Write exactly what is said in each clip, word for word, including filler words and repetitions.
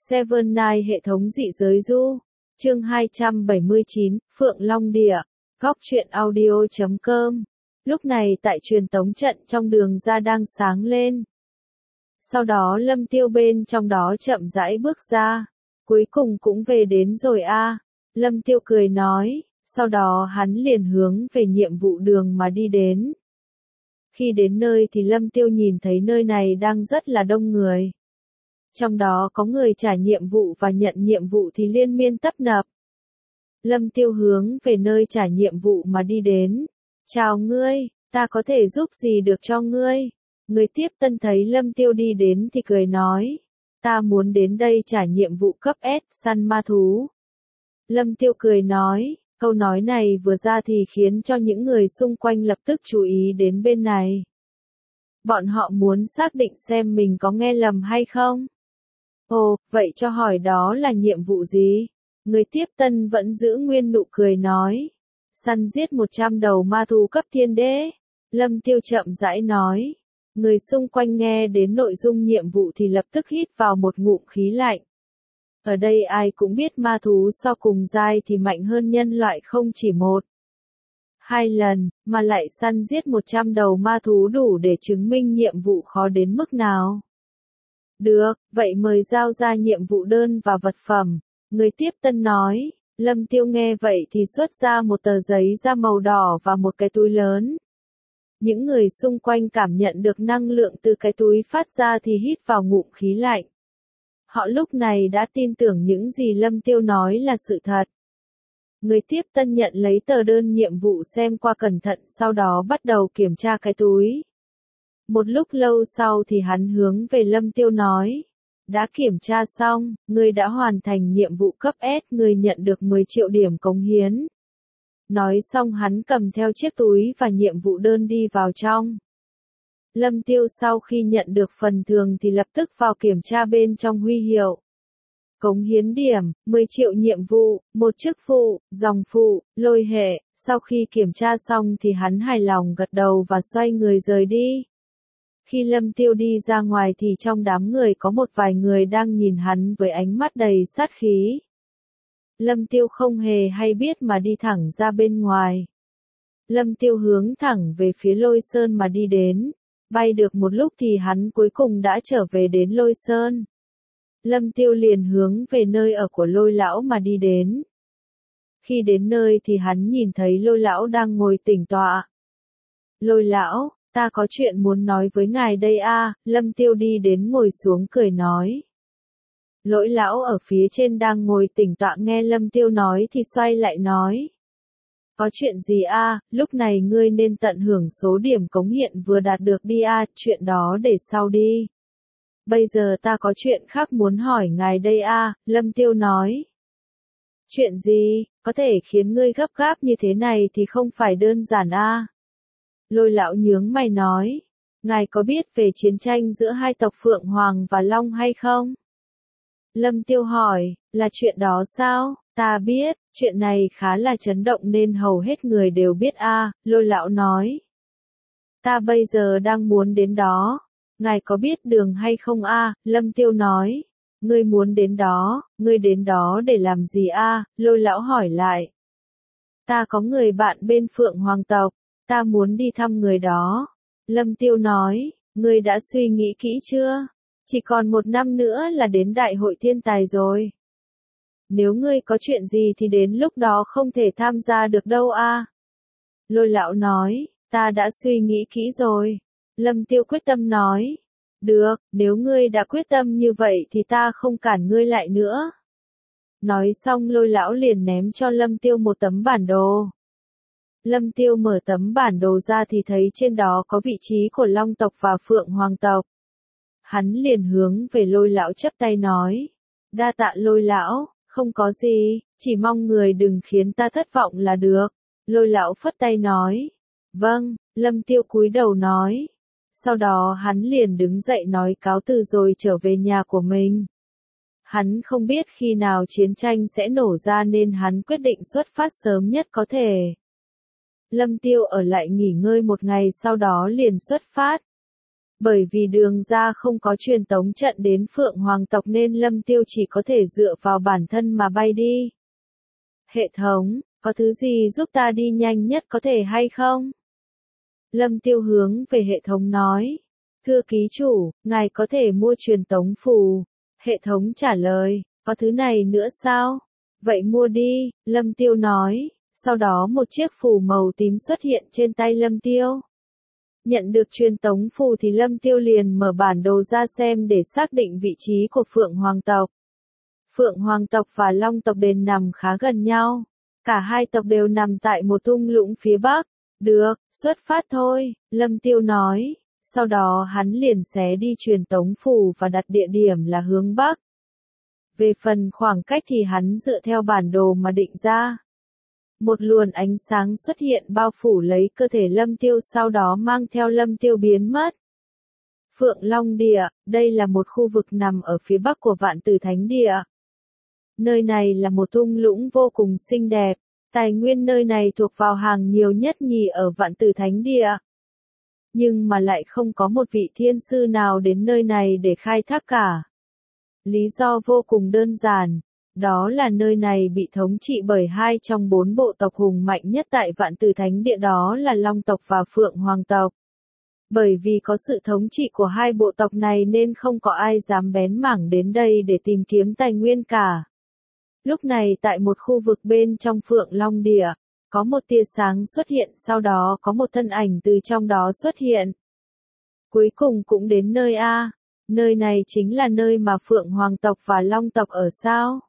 Seven Night hệ thống dị giới du. Chương hai trăm bảy mươi chín, Phượng Long Địa. Góc truyện audio chấm com. Lúc này tại truyền tống trận trong đường ra đang sáng lên. Sau đó Lâm Tiêu bên trong đó chậm rãi bước ra. Cuối cùng cũng về đến rồi a. À. Lâm Tiêu cười nói, sau đó hắn liền hướng về nhiệm vụ đường mà đi đến. Khi đến nơi thì Lâm Tiêu nhìn thấy nơi này đang rất là đông người. Trong đó có người trả nhiệm vụ và nhận nhiệm vụ thì liên miên tấp nập. Lâm Tiêu hướng về nơi trả nhiệm vụ mà đi đến. Chào ngươi, ta có thể giúp gì được cho ngươi? Người tiếp tân thấy Lâm Tiêu đi đến thì cười nói. Ta muốn đến đây trả nhiệm vụ cấp S săn ma thú. Lâm Tiêu cười nói, câu nói này vừa ra thì khiến cho những người xung quanh lập tức chú ý đến bên này. Bọn họ muốn xác định xem mình có nghe lầm hay không. Ồ, vậy cho hỏi đó là nhiệm vụ gì? Người tiếp tân vẫn giữ nguyên nụ cười nói. Săn giết một trăm đầu ma thú cấp thiên đế. Lâm Tiêu chậm rãi nói. Người xung quanh nghe đến nội dung nhiệm vụ thì lập tức hít vào một ngụm khí lạnh. Ở đây ai cũng biết ma thú so cùng giai thì mạnh hơn nhân loại không chỉ một, hai lần, mà lại săn giết một trăm đầu ma thú đủ để chứng minh nhiệm vụ khó đến mức nào. Được, vậy mời giao ra nhiệm vụ đơn và vật phẩm. Người tiếp tân nói. Lâm Tiêu nghe vậy thì xuất ra một tờ giấy da màu đỏ và một cái túi lớn. Những người xung quanh cảm nhận được năng lượng từ cái túi phát ra thì hít vào ngụm khí lạnh. Họ lúc này đã tin tưởng những gì Lâm Tiêu nói là sự thật. Người tiếp tân nhận lấy tờ đơn nhiệm vụ xem qua cẩn thận sau đó bắt đầu kiểm tra cái túi. Một lúc lâu sau thì hắn hướng về Lâm Tiêu nói. Đã kiểm tra xong, ngươi đã hoàn thành nhiệm vụ cấp S, ngươi nhận được mười triệu điểm cống hiến. Nói xong hắn cầm theo chiếc túi và nhiệm vụ đơn đi vào trong. Lâm Tiêu sau khi nhận được phần thưởng thì lập tức vào kiểm tra bên trong huy hiệu. Cống hiến điểm, mười triệu nhiệm vụ, một chức phụ, dòng phụ, lôi hệ. Sau khi kiểm tra xong thì hắn hài lòng gật đầu và xoay người rời đi. Khi Lâm Tiêu đi ra ngoài thì trong đám người có một vài người đang nhìn hắn với ánh mắt đầy sát khí. Lâm Tiêu không hề hay biết mà đi thẳng ra bên ngoài. Lâm Tiêu hướng thẳng về phía Lôi Sơn mà đi đến. Bay được một lúc thì hắn cuối cùng đã trở về đến Lôi Sơn. Lâm Tiêu liền hướng về nơi ở của Lôi Lão mà đi đến. Khi đến nơi thì hắn nhìn thấy Lôi Lão đang ngồi tĩnh tọa. Lôi Lão, ta có chuyện muốn nói với ngài đây a. À. Lâm Tiêu đi đến ngồi xuống cười nói. Lỗi Lão ở phía trên đang ngồi tĩnh tọa nghe Lâm Tiêu nói thì xoay lại nói. Có chuyện gì a? À? Lúc này ngươi nên tận hưởng số điểm cống hiện vừa đạt được đi a. À. Chuyện đó để sau đi. Bây giờ ta có chuyện khác muốn hỏi ngài đây a. À. Lâm Tiêu nói. Chuyện gì, có thể khiến ngươi gấp gáp như thế này thì không phải đơn giản a. À. Lôi Lão nhướng mày nói. Ngài có biết về chiến tranh giữa hai tộc Phượng Hoàng và Long hay không? Lâm Tiêu hỏi, là chuyện đó sao? Ta biết, chuyện này khá là chấn động nên hầu hết người đều biết a. À. Lôi Lão nói. Ta bây giờ đang muốn đến đó. Ngài có biết đường hay không a? À? Lâm Tiêu nói. Ngươi muốn đến đó, ngươi đến đó để làm gì a? À? Lôi Lão hỏi lại. Ta có người bạn bên Phượng Hoàng tộc, ta muốn đi thăm người đó. Lâm Tiêu nói, ngươi đã suy nghĩ kỹ chưa? Chỉ còn một năm nữa là đến đại hội thiên tài rồi. Nếu ngươi có chuyện gì thì đến lúc đó không thể tham gia được đâu a. À. Lôi Lão nói, ta đã suy nghĩ kỹ rồi. Lâm Tiêu quyết tâm nói. Được, nếu ngươi đã quyết tâm như vậy thì ta không cản ngươi lại nữa. Nói xong Lôi Lão liền ném cho Lâm Tiêu một tấm bản đồ. Lâm Tiêu mở tấm bản đồ ra thì thấy trên đó có vị trí của Long tộc và Phượng Hoàng tộc. Hắn liền hướng về Lôi Lão chắp tay nói. Đa tạ Lôi Lão, không có gì, chỉ mong người đừng khiến ta thất vọng là được. Lôi Lão phất tay nói. Vâng, Lâm Tiêu cúi đầu nói. Sau đó hắn liền đứng dậy nói cáo từ rồi trở về nhà của mình. Hắn không biết khi nào chiến tranh sẽ nổ ra nên hắn quyết định xuất phát sớm nhất có thể. Lâm Tiêu ở lại nghỉ ngơi một ngày sau đó liền xuất phát. Bởi vì đường ra không có truyền tống trận đến Phượng Hoàng tộc nên Lâm Tiêu chỉ có thể dựa vào bản thân mà bay đi. Hệ thống, có thứ gì giúp ta đi nhanh nhất có thể hay không? Lâm Tiêu hướng về hệ thống nói. Thưa ký chủ, ngài có thể mua truyền tống phù. Hệ thống trả lời, có thứ này nữa sao? Vậy mua đi, Lâm Tiêu nói. Sau đó một chiếc phù màu tím xuất hiện trên tay Lâm Tiêu. Nhận được truyền tống phù thì Lâm Tiêu liền mở bản đồ ra xem để xác định vị trí của Phượng Hoàng tộc. Phượng Hoàng tộc và Long tộc đều nằm khá gần nhau. Cả hai tộc đều nằm tại một thung lũng phía bắc. Được, xuất phát thôi, Lâm Tiêu nói. Sau đó hắn liền xé đi truyền tống phù và đặt địa điểm là hướng bắc. Về phần khoảng cách thì hắn dựa theo bản đồ mà định ra. Một luồng ánh sáng xuất hiện bao phủ lấy cơ thể Lâm Tiêu sau đó mang theo Lâm Tiêu biến mất. Phượng Long Địa, đây là một khu vực nằm ở phía bắc của Vạn Tử Thánh Địa. Nơi này là một thung lũng vô cùng xinh đẹp, tài nguyên nơi này thuộc vào hàng nhiều nhất nhì ở Vạn Tử Thánh Địa. Nhưng mà lại không có một vị thiên sư nào đến nơi này để khai thác cả. Lý do vô cùng đơn giản. Đó là nơi này bị thống trị bởi hai trong bốn bộ tộc hùng mạnh nhất tại Vạn Tử Thánh Địa, đó là Long tộc và Phượng Hoàng tộc. Bởi vì có sự thống trị của hai bộ tộc này nên không có ai dám bén mảng đến đây để tìm kiếm tài nguyên cả. Lúc này tại một khu vực bên trong Phượng Long Địa, có một tia sáng xuất hiện, sau đó có một thân ảnh từ trong đó xuất hiện. Cuối cùng cũng đến nơi A, nơi này chính là nơi mà Phượng Hoàng tộc và Long tộc ở sao?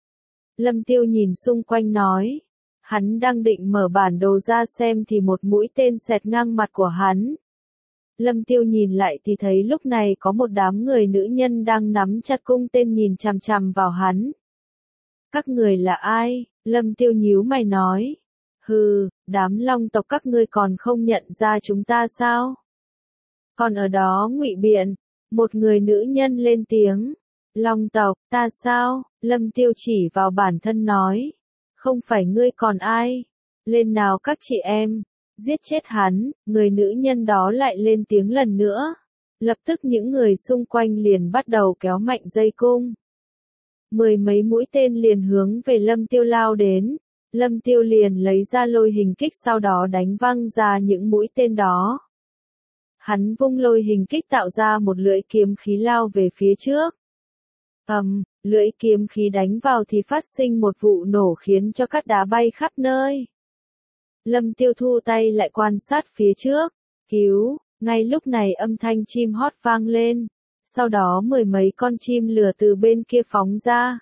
Lâm Tiêu nhìn xung quanh nói. Hắn đang định mở bản đồ ra xem thì một mũi tên xẹt ngang mặt của hắn. Lâm Tiêu nhìn lại thì thấy lúc này có một đám người nữ nhân đang nắm chặt cung tên nhìn chằm chằm vào hắn. Các người là ai? Lâm Tiêu nhíu mày nói. Hừ, đám Long tộc các ngươi còn không nhận ra chúng ta sao? Còn ở đó ngụy biện, một người nữ nhân lên tiếng. Long tộc, ta sao? Lâm Tiêu chỉ vào bản thân nói. Không phải ngươi còn ai? Lên nào các chị em. Giết chết hắn, người nữ nhân đó lại lên tiếng lần nữa. Lập tức những người xung quanh liền bắt đầu kéo mạnh dây cung. Mười mấy mũi tên liền hướng về Lâm Tiêu lao đến. Lâm Tiêu liền lấy ra lôi hình kích sau đó đánh văng ra những mũi tên đó. Hắn vung lôi hình kích tạo ra một lưỡi kiếm khí lao về phía trước. Ầm, um, lưỡi kiếm khí đánh vào thì phát sinh một vụ nổ khiến cho cát đá bay khắp nơi. Lâm Tiêu thu tay lại quan sát phía trước. Cứu, ngay lúc này âm thanh chim hót vang lên. Sau đó mười mấy con chim lửa từ bên kia phóng ra.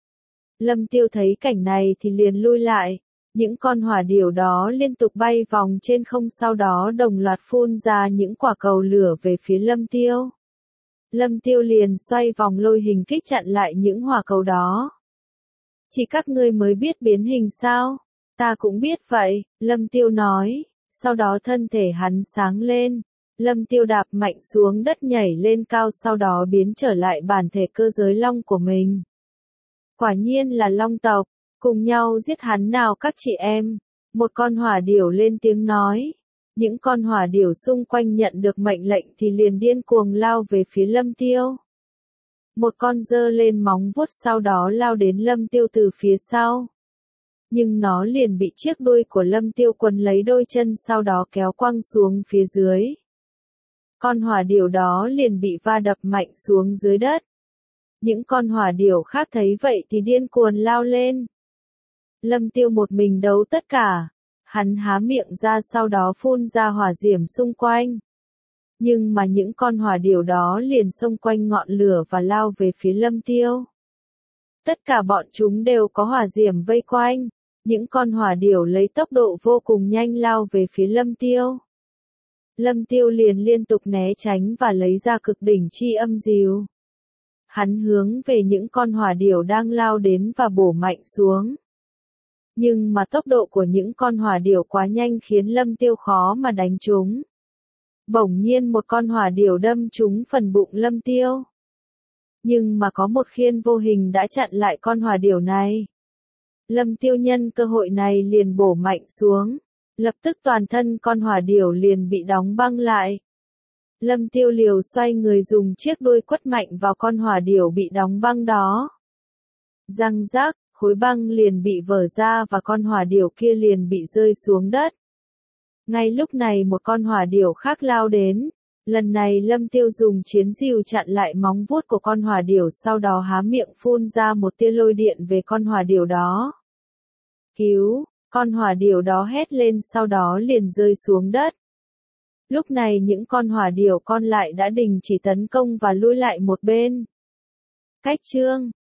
Lâm Tiêu thấy cảnh này thì liền lui lại. Những con hỏa điểu đó liên tục bay vòng trên không sau đó đồng loạt phun ra những quả cầu lửa về phía Lâm Tiêu. Lâm Tiêu liền xoay vòng lôi hình kích chặn lại những hỏa cầu đó. Chỉ các ngươi mới biết biến hình sao? Ta cũng biết vậy, Lâm Tiêu nói. Sau đó thân thể hắn sáng lên. Lâm Tiêu đạp mạnh xuống đất nhảy lên cao sau đó biến trở lại bản thể cơ giới long của mình. Quả nhiên là Long tộc, cùng nhau giết hắn nào các chị em. Một con hỏa điểu lên tiếng nói. Những con hỏa điểu xung quanh nhận được mệnh lệnh thì liền điên cuồng lao về phía Lâm Tiêu. Một con giơ lên móng vuốt sau đó lao đến Lâm Tiêu từ phía sau. Nhưng nó liền bị chiếc đuôi của Lâm Tiêu quấn lấy đôi chân sau đó kéo quăng xuống phía dưới. Con hỏa điểu đó liền bị va đập mạnh xuống dưới đất. Những con hỏa điểu khác thấy vậy thì điên cuồng lao lên. Lâm Tiêu một mình đấu tất cả. Hắn há miệng ra sau đó phun ra hỏa diễm xung quanh. Nhưng mà những con hỏa điểu đó liền xông quanh ngọn lửa và lao về phía Lâm Tiêu. Tất cả bọn chúng đều có hỏa diễm vây quanh. Những con hỏa điểu lấy tốc độ vô cùng nhanh lao về phía Lâm Tiêu. Lâm Tiêu liền liên tục né tránh và lấy ra cực đỉnh chi âm diều. Hắn hướng về những con hỏa điểu đang lao đến và bổ mạnh xuống. Nhưng mà tốc độ của những con hỏa điểu quá nhanh khiến Lâm Tiêu khó mà đánh chúng. Bỗng nhiên một con hỏa điểu đâm trúng phần bụng Lâm Tiêu. Nhưng mà có một khiên vô hình đã chặn lại con hỏa điểu này. Lâm Tiêu nhân cơ hội này liền bổ mạnh xuống. Lập tức toàn thân con hỏa điểu liền bị đóng băng lại. Lâm Tiêu liều xoay người dùng chiếc đuôi quất mạnh vào con hỏa điểu bị đóng băng đó. Răng rác, khối băng liền bị vỡ ra và con hỏa điểu kia liền bị rơi xuống đất. Ngay lúc này một con hỏa điểu khác lao đến. Lần này Lâm Tiêu dùng chiến diều chặn lại móng vuốt của con hỏa điểu, sau đó há miệng phun ra một tia lôi điện về con hỏa điểu đó. Cứu! Con hỏa điểu đó hét lên sau đó liền rơi xuống đất. Lúc này những con hỏa điểu còn lại đã đình chỉ tấn công và lui lại một bên. Cách chương